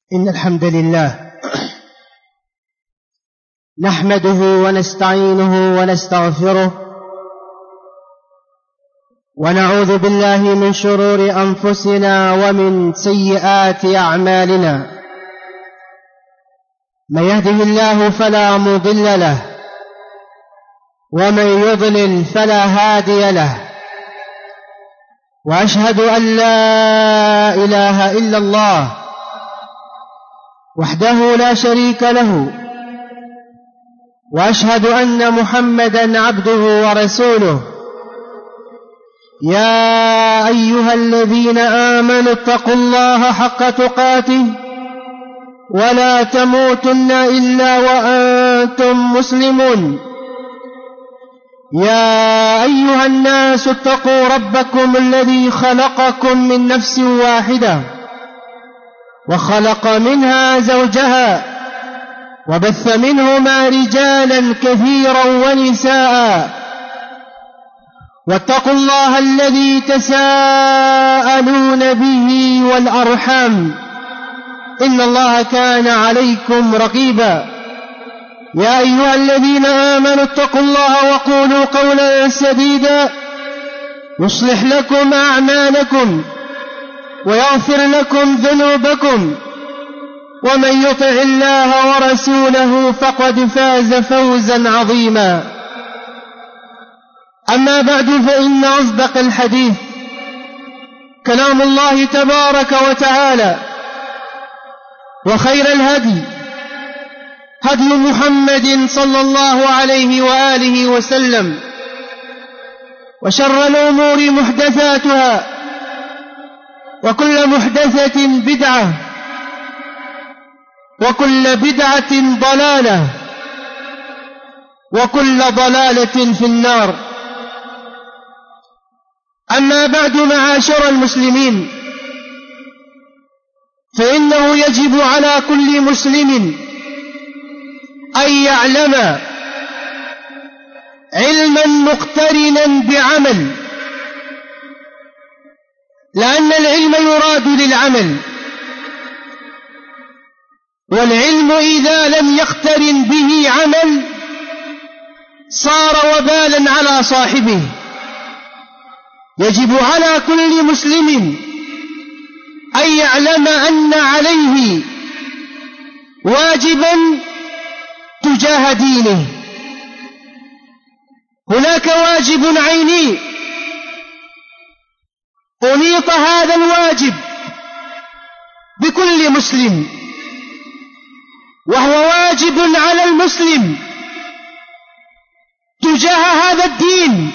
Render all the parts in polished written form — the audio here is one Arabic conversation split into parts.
إن الحمد لله نحمده ونستعينه ونستغفره ونعوذ بالله من شرور أنفسنا ومن سيئات أعمالنا. من يهده الله فلا مضل له ومن يضلل فلا هادي له، وأشهد أن لا إله إلا الله وحده لا شريك له، وأشهد أن محمدًا عبده ورسوله. يا أيها الذين آمنوا اتقوا الله حق تقاته ولا تموتن إلا وأنتم مسلمون. يا أيها الناس اتقوا ربكم الذي خلقكم من نفس واحدة وخلق منها زوجها وبث منهما رجالا كثيرا ونساء، واتقوا الله الذي تساءلون به والأرحام إن الله كان عليكم رقيبا. يا أيها الذين آمنوا اتقوا الله وقولوا قولا سديدا يصلح لكم أعمالكم ويغفر لكم ذنوبكم، ومن يطع الله ورسوله فقد فاز فوزا عظيما. أما بعد، فإن أصدق الحديث كلام الله تبارك وتعالى، وخير الهدي هدي محمد صلى الله عليه وآله وسلم، وشر الأمور محدثاتها، وكل محدثة بدعة، وكل بدعة ضلالة، وكل ضلالة في النار. أما بعد، معاشر المسلمين، فإنه يجب على كل مسلم أن يعلم علما مقترنا بعمل، لأن العلم يراد للعمل، والعلم إذا لم يقترن به عمل صار وبالا على صاحبه. يجب على كل مسلم أن يعلم أن عليه واجبا تجاه دينه. هناك واجب عيني أنيط هذا الواجب بكل مسلم، وهو واجب على المسلم تجاه هذا الدين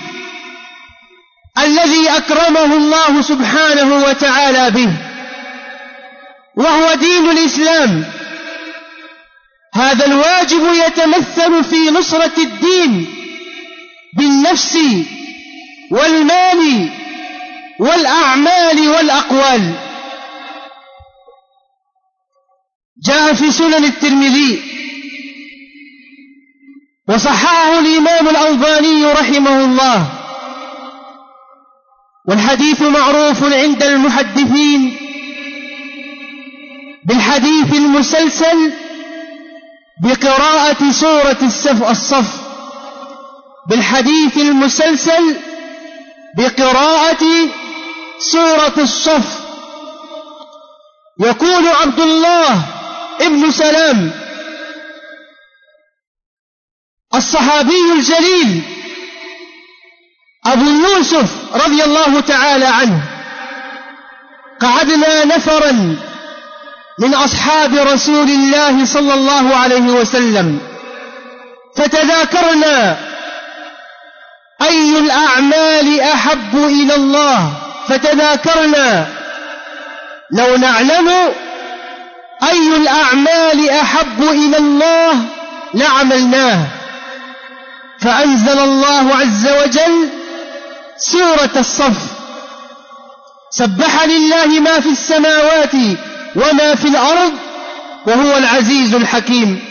الذي أكرمه الله سبحانه وتعالى به، وهو دين الإسلام. هذا الواجب يتمثل في نصرة الدين بالنفس والمال والأعمال والأقوال. جاء في سنن الترمذي وصححه الإمام الألباني رحمه الله، والحديث معروف عند المحدثين بالحديث المسلسل بقراءة سورة الصف، بالحديث المسلسل بقراءة سورة الصف. يقول عبد الله ابن سلام الصحابي الجليل أبو يوسف رضي الله تعالى عنه: قعدنا نفرا من أصحاب رسول الله صلى الله عليه وسلم فتذاكرنا أي الأعمال أحب إلى الله، فتذاكرنا لو نعلم أي الأعمال أحب إلى الله لعملناه، فأنزل الله عز وجل سورة الصف: سبح لله ما في السماوات وما في الأرض وهو العزيز الحكيم.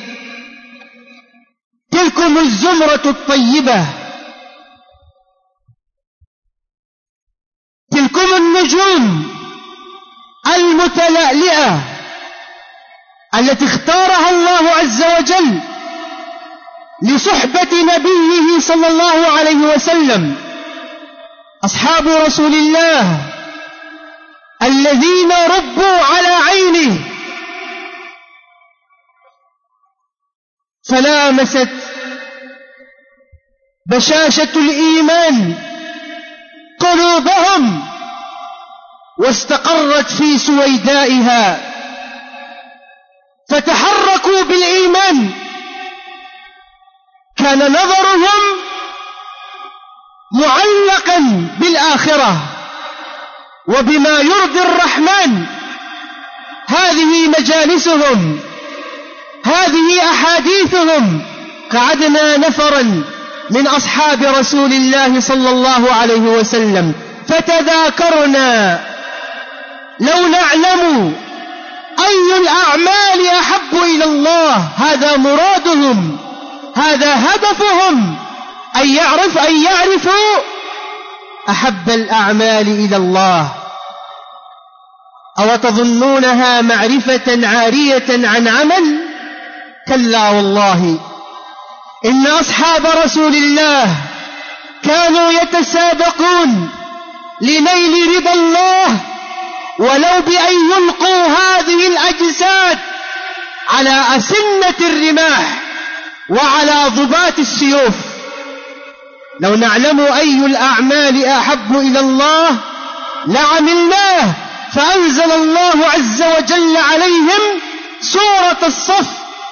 تلكم الزمرة الطيبة، تلكم النجوم المتلألئة التي اختارها الله عز وجل لصحبة نبيه صلى الله عليه وسلم، أصحاب رسول الله الذين ربوا على عينه، فلامست بشاشة الإيمان قلوبهم واستقرت في سويدائها، فتحركوا بالإيمان. كان نظرهم معلقا بالآخرة وبما يرضي الرحمن. هذه مجالسهم، هذه أحاديثهم. قعدنا نفرا من أصحاب رسول الله صلى الله عليه وسلم فتذاكرنا لو نعلم أي الأعمال أحب إلى الله. هذا مرادهم، هذا هدفهم، أن يعرفوا أحب الأعمال إلى الله. أو تظنونها معرفة عارية عن عمل؟ كلا والله، إن أصحاب رسول الله كانوا يتسابقون لنيل رضا الله، ولو بأن يلقوا هذه الأجساد على أسنة الرماح وعلى ضبات السيوف. لو نعلم أي الأعمال أحب إلى الله لعملناه. فأنزل الله عز وجل عليهم سورة الصف.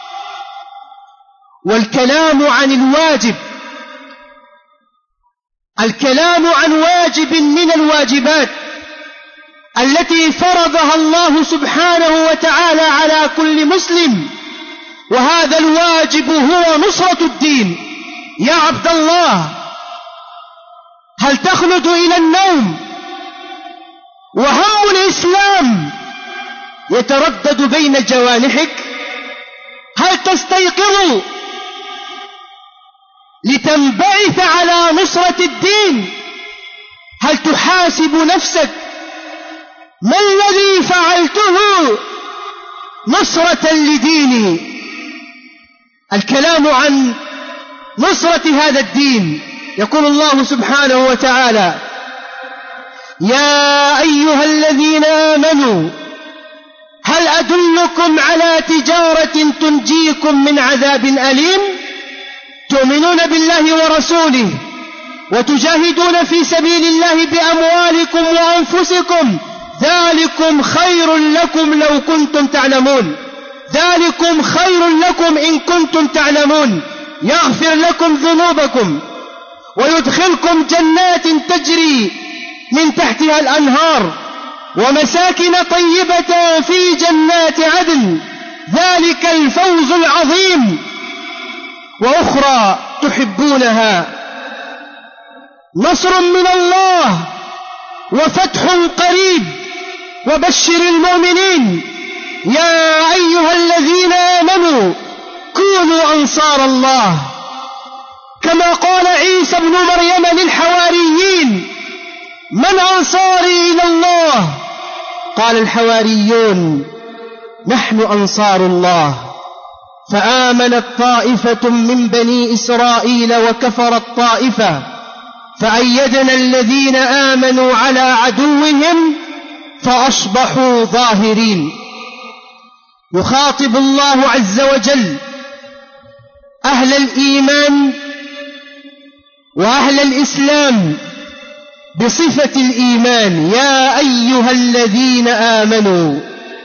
والكلام عن الواجب، الكلام عن واجب من الواجبات التي فرضها الله سبحانه وتعالى على كل مسلم، وهذا الواجب هو نصرة الدين. يا عبد الله، هل تخلد إلى النوم وهم الإسلام يتردد بين جوانحك؟ هل تستيقظ لتنبعث على نصرة الدين؟ هل تحاسب نفسك ما الذي فعلته نصرة لديني؟ الكلام عن نصرة هذا الدين. يقول الله سبحانه وتعالى: يا أيها الذين آمنوا هل أدلكم على تجارة تنجيكم من عذاب أليم؟ تؤمنون بالله ورسوله وتجاهدون في سبيل الله بأموالكم وأنفسكم، ذلكم خير لكم لو كنتم تعلمون. ذلكم خير لكم إن كنتم تعلمون. يغفر لكم ذنوبكم ويدخلكم جنات تجري من تحتها الأنهار ومساكن طيبة في جنات عدن، ذلك الفوز العظيم. وأخرى تحبونها، نصر من الله وفتح قريب وبشر المؤمنين. يا أيها الذين آمنوا كونوا أنصار الله، كما قال عيسى ابن مريم للحواريين: من أنصاري إلى الله؟ قال الحواريون: نحن أنصار الله. فآمنت طائفة من بني إسرائيل وكفرت طائفة، فأيدنا الذين آمنوا على عدوهم فأصبحوا ظاهرين. يخاطب الله عز وجل أهل الإيمان وأهل الإسلام بصفة الإيمان: يا أيها الذين آمنوا.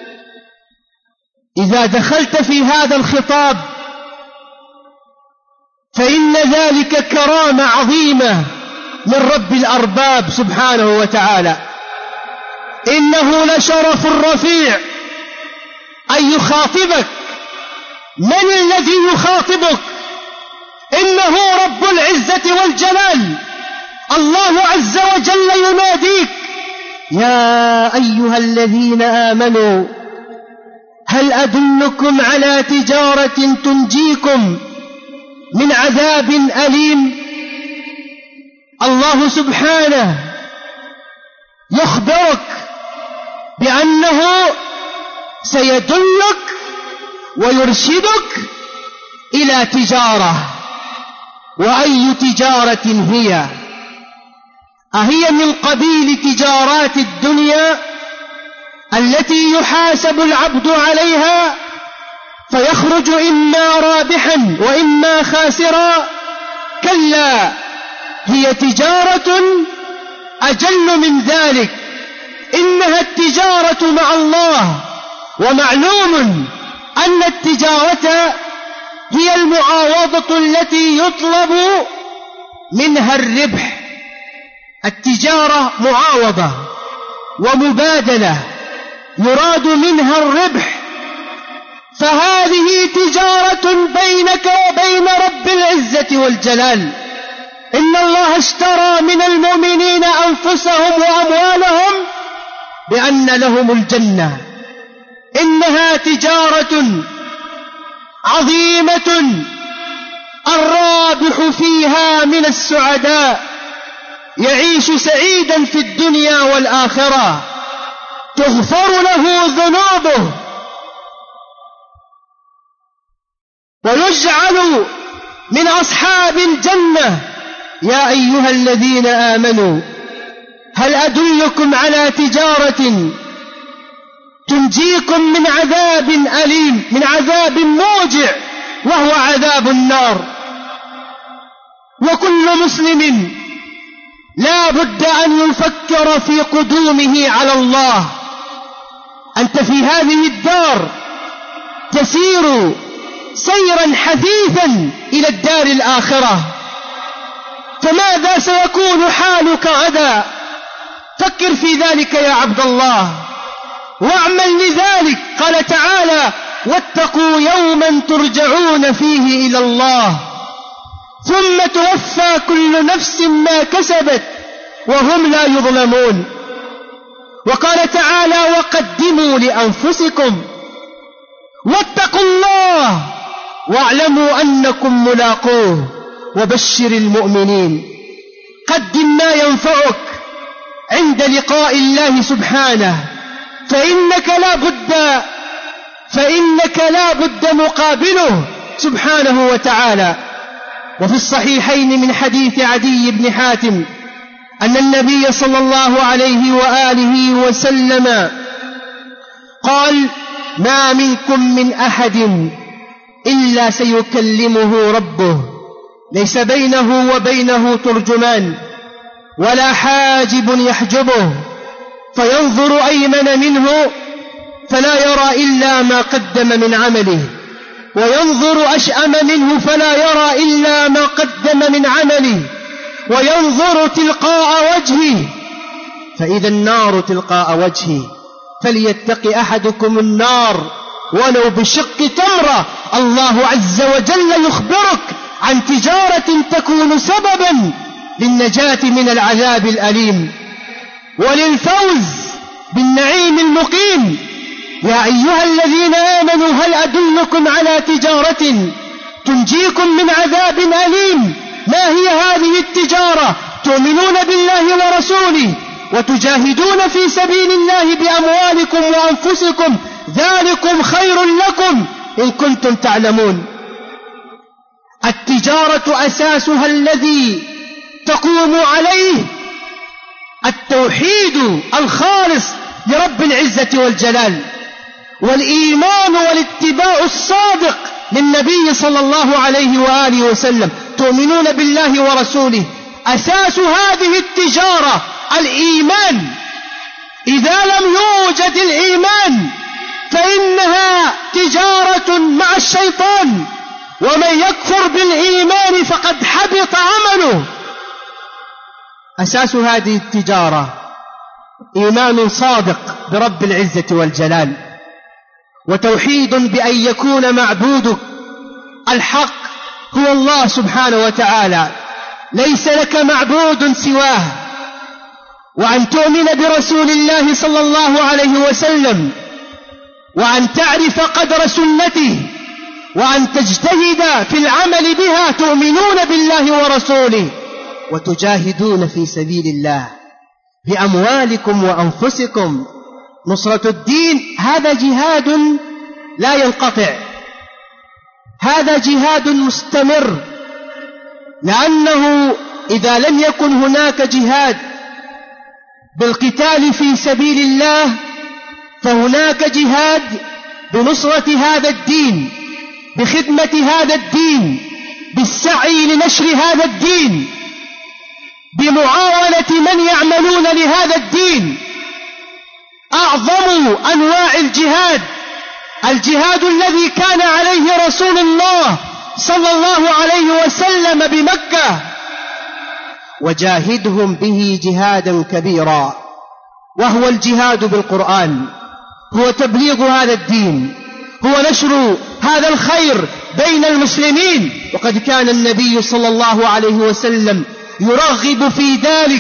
إذا دخلت في هذا الخطاب فإن ذلك كرامة عظيمة من رب الأرباب سبحانه وتعالى. إنه لشرف رفيع أن يخاطبك. من الذي يخاطبك؟ إنه رب العزة والجلال. الله عز وجل يناديك: يا أيها الذين آمنوا هل أدلكم على تجارة تنجيكم من عذاب أليم؟ الله سبحانه يخبرك بأنه سيدلك ويرشدك إلى تجارة. وأي تجارة هي؟ أهي من قبيل تجارات الدنيا التي يحاسب العبد عليها فيخرج إما رابحا وإما خاسرا؟ كلا، هي تجارة أجل من ذلك، إنها التجارة مع الله. ومعلوم أن التجارة هي المعاوضة التي يطلب منها الربح. التجارة معاوضة ومبادلة يراد منها الربح، فهذه تجارة بينك وبين رب العزة والجلال. إن الله اشترى من المؤمنين أنفسهم وأموالهم بأن لهم الجنة. إنها تجارة عظيمة الرابح فيها من السعداء، يعيش سعيدا في الدنيا والآخرة، تغفر له ذنوبه ويجعل من أصحاب الجنة. يا أيها الذين آمنوا هل أدلكم على تجارة تنجيكم من عذاب أليم، من عذاب موجع، وهو عذاب النار. وكل مسلم لا بد أن يفكر في قدومه على الله. أنت في هذه الدار تسير سيرا حثيثا إلى الدار الآخرة، فماذا سيكون حالك غدا؟ فكر في ذلك يا عبد الله واعمل لذلك. قال تعالى: واتقوا يوما ترجعون فيه إلى الله ثم توفى كل نفس ما كسبت وهم لا يظلمون. وقال تعالى: وقدموا لأنفسكم واتقوا الله واعلموا أنكم ملاقوه وبشر المؤمنين. قدم ما ينفعك عند لقاء الله سبحانه، فإنك لا بد مقابله سبحانه وتعالى. وفي الصحيحين من حديث عدي بن حاتم أن النبي صلى الله عليه وآله وسلم قال: ما منكم من أحد إلا سيكلمه ربه، ليس بينه وبينه ترجمان ولا حاجب يحجبه، فينظر أيمن منه فلا يرى إلا ما قدم من عمله، وينظر أشأم منه فلا يرى إلا ما قدم من عمله، وينظر تلقاء وجهه فإذا النار تلقاء وجهه، فليتق أحدكم النار ولو بشق تمرة. الله عز وجل يخبرك عن تجارة تكون سببا للنجاة من العذاب الأليم وللفوز بالنعيم المقيم. يا أيها الذين آمنوا هل أدلكم على تجارة تنجيكم من عذاب أليم؟ ما هي هذه التجارة؟ تؤمنون بالله ورسوله وتجاهدون في سبيل الله بأموالكم وأنفسكم، ذلكم خير لكم إن كنتم تعلمون. التجارة أساسها الذي تقوم عليه التوحيد الخالص لرب العزة والجلال، والإيمان والاتباع الصادق للنبي صلى الله عليه وآله وسلم. تؤمنون بالله ورسوله، أساس هذه التجارة الإيمان. إذا لم يوجد الإيمان فإنها تجارة مع الشيطان، ومن يكفر بالإيمان فقد حبط عمله. أساس هذه التجارة إيمان صادق برب العزة والجلال، وتوحيد بأن يكون معبودك الحق هو الله سبحانه وتعالى، ليس لك معبود سواه، وأن تؤمن برسول الله صلى الله عليه وسلم، وأن تعرف قدر سنته، وأن تجتهد في العمل بها. تؤمنون بالله ورسوله وتجاهدون في سبيل الله بأموالكم وأنفسكم. نصرة الدين هذا جهاد لا ينقطع، هذا جهاد مستمر، لأنه إذا لم يكن هناك جهاد بالقتال في سبيل الله فهناك جهاد بنصرة هذا الدين، بخدمة هذا الدين، بالسعي لنشر هذا الدين، بمعاونة من يعملون لهذا الدين. أعظم أنواع الجهاد الجهاد الذي كان عليه رسول الله صلى الله عليه وسلم بمكة، وجاهدهم به جهادا كبيرا، وهو الجهاد بالقرآن، هو تبليغ هذا الدين، هو نشر هذا الخير بين المسلمين. وقد كان النبي صلى الله عليه وسلم يرغب في ذلك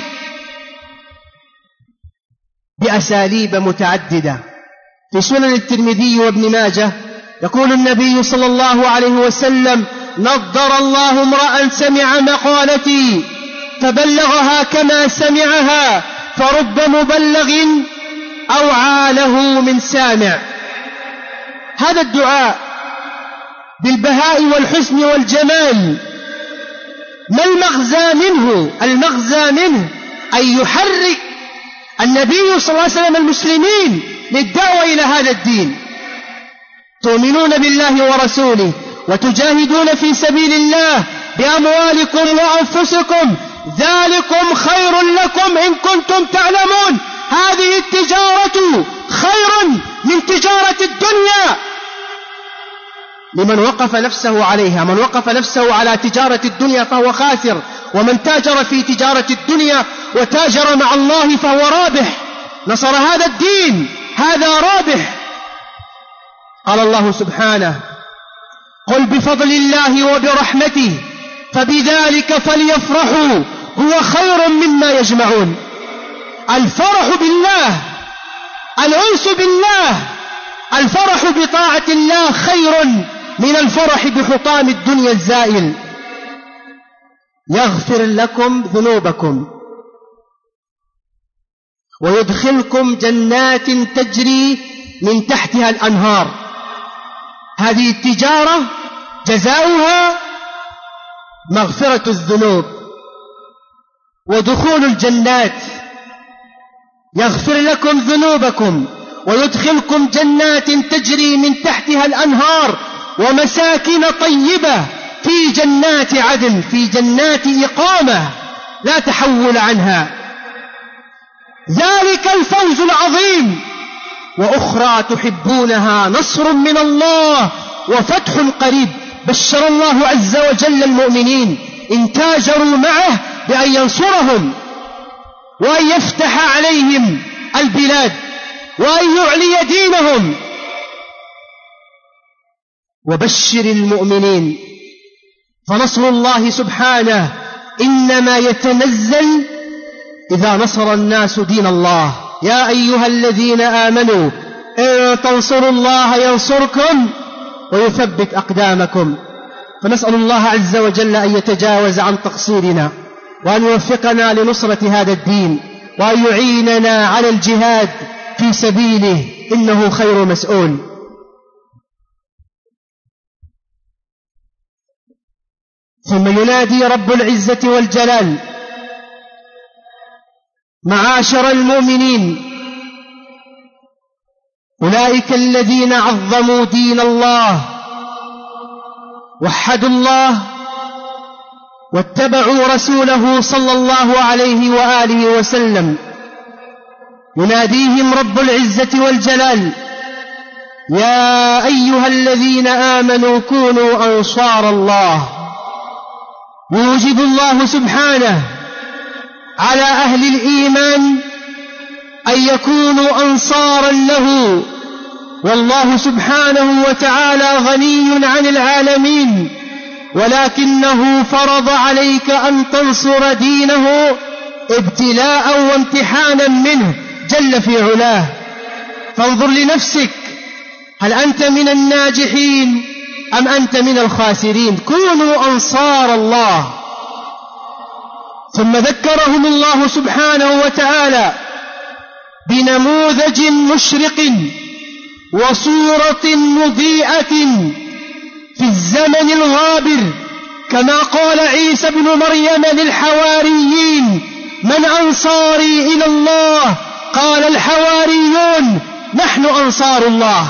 بأساليب متعددة. في سنن الترمذي وابن ماجه يقول النبي صلى الله عليه وسلم: نضر الله امرأ سمع مقالتي فبلغها كما سمعها، فرب مبلغ أوعى له من سامع. هذا الدعاء بالبهاء والحسن والجمال ما المغزى منه؟ المغزى منه أن يحرك النبي صلى الله عليه وسلم المسلمين للدعوة إلى هذا الدين. تؤمنون بالله ورسوله وتجاهدون في سبيل الله بأموالكم وأنفسكم، ذلكم خير لكم إن كنتم تعلمون. هذه التجارة خير من تجارة الدنيا لمن وقف نفسه عليها. من وقف نفسه على تجارة الدنيا فهو خاسر، ومن تاجر في تجارة الدنيا وتاجر مع الله فهو رابح، نصر هذا الدين، هذا رابح. قال الله سبحانه: قل بفضل الله وبرحمته فبذلك فليفرحوا هو خير مما يجمعون. الفرح بالله، الأنس بالله، الفرح بطاعة الله خير من الفرح بحطام الدنيا الزائل. يغفر لكم ذنوبكم ويدخلكم جنات تجري من تحتها الأنهار. هذه التجارة جزاؤها مغفرة الذنوب ودخول الجنات. يغفر لكم ذنوبكم ويدخلكم جنات تجري من تحتها الأنهار ومساكن طيبة في جنات عدن، في جنات إقامة لا تحول عنها. ذلك الفوز العظيم. وأخرى تحبونها نصر من الله وفتح قريب. بشر الله عز وجل المؤمنين إن تاجروا معه بأن ينصرهم وأن يفتح عليهم البلاد وأن يعلي دينهم. وبشر المؤمنين، فنصر الله سبحانه إنما يتنزل إذا نصر الناس دين الله. يا أيها الذين آمنوا إن تنصروا الله ينصركم ويثبت أقدامكم. فنسأل الله عز وجل أن يتجاوز عن تقصيرنا وأن يوفقنا لنصرة هذا الدين وأن يعيننا على الجهاد في سبيله، إنه خير مسؤول. ثم ينادي رب العزة والجلال: معاشر المؤمنين، أولئك الذين عظموا دين الله، وحدوا الله، واتبعوا رسوله صلى الله عليه وآله وسلم. يناديهم رب العزة والجلال: يا أيها الذين آمنوا كونوا أنصار الله. يوجب الله سبحانه على أهل الإيمان أن يكونوا أنصارا له، والله سبحانه وتعالى غني عن العالمين، ولكنه فرض عليك أن تنصر دينه ابتلاء وامتحانا منه جل في علاه. فانظر لنفسك، هل أنت من الناجحين أم أنت من الخاسرين؟ كونوا أنصار الله. ثم ذكرهم الله سبحانه وتعالى بنموذج مشرق وصورة مضيئة في الزمن الغابر، كما قال عيسى بن مريم للحواريين: من أنصاري إلى الله؟ قال الحواريون: نحن أنصار الله.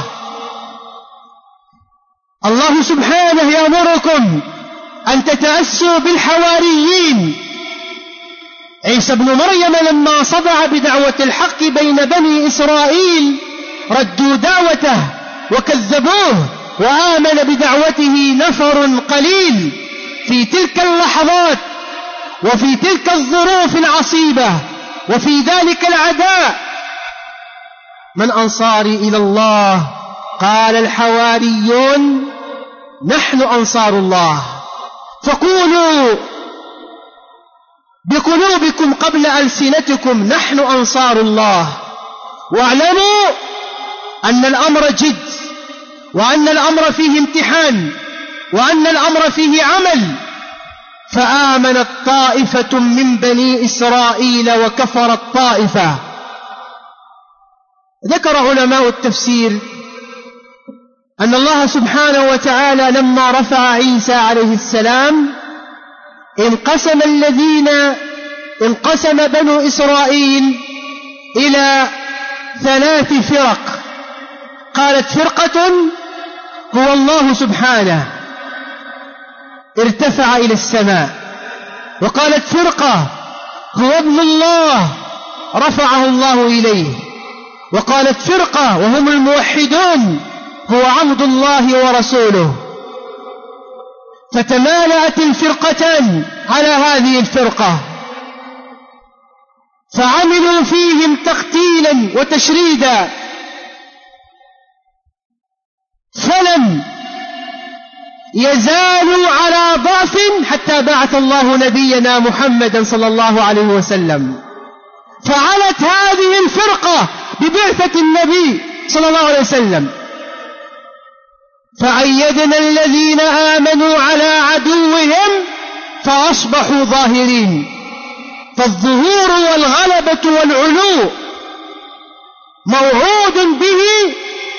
الله سبحانه يأمركم أن تتأسوا بالحواريين. عيسى بن مريم لما صدع بدعوة الحق بين بني إسرائيل ردوا دعوته وكذبوه، وآمن بدعوته نفر قليل في تلك اللحظات وفي تلك الظروف العصيبة وفي ذلك العداء. من أنصاري إلى الله؟ قال الحواريون: نحن أنصار الله. فقولوا بقلوبكم قبل ألسنتكم: نحن أنصار الله. واعلموا أن الأمر جد، وأن الأمر فيه امتحان، وأن الأمر فيه عمل. فآمنت طائفة من بني إسرائيل وكفرت طائفة. ذكر علماء التفسير أن الله سبحانه وتعالى لما رفع عيسى عليه السلام انقسم بنو إسرائيل إلى 3 فرق. قالت فرقة هو الله سبحانه ارتفع إلى السماء، وقالت فرقة هو ابن الله رفعه الله إليه، وقالت فرقة وهم الموحدون هو عبد الله ورسوله. فتمالأت الفرقتان على هذه الفرقة، فعملوا فيهم تقتيلا وتشريدا، فلم يزالوا على ضعف حتى بعث الله نبينا محمدا صلى الله عليه وسلم. فعلت هذه الفرقة ببعثة النبي صلى الله عليه وسلم. فأيدنا الذين آمنوا على عدوهم فأصبحوا ظاهرين. فالظهور والغلبة والعلو موعود به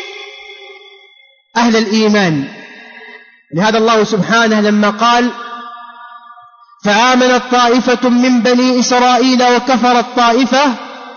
أهل الإيمان. لهذا الله سبحانه لما قال: فآمنت طائفة من بني إسرائيل وكفرت طائفة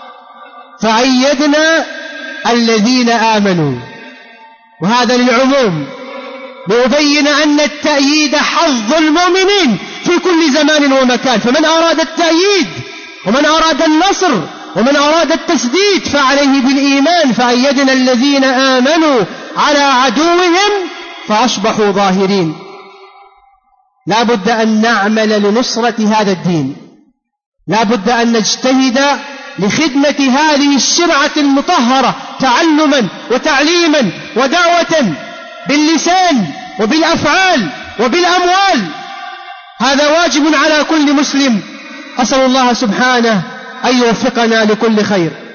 فأيدنا الذين آمنوا، وهذا للعموم، ليبين أن التأييد حظ المؤمنين في كل زمان ومكان. فمن أراد التأييد ومن أراد النصر ومن أراد التسديد فعليه بالإيمان. فأيدنا الذين آمنوا على عدوهم فأصبحوا ظاهرين. لا بد أن نعمل لنصرة هذا الدين، لا بد أن نجتهد لخدمة هذه الشرعة المطهرة تعلما وتعليما ودعوة باللسان وبالأفعال وبالأموال. هذا واجب على كل مسلم. أسأل الله سبحانه أن يوفقنا لكل خير.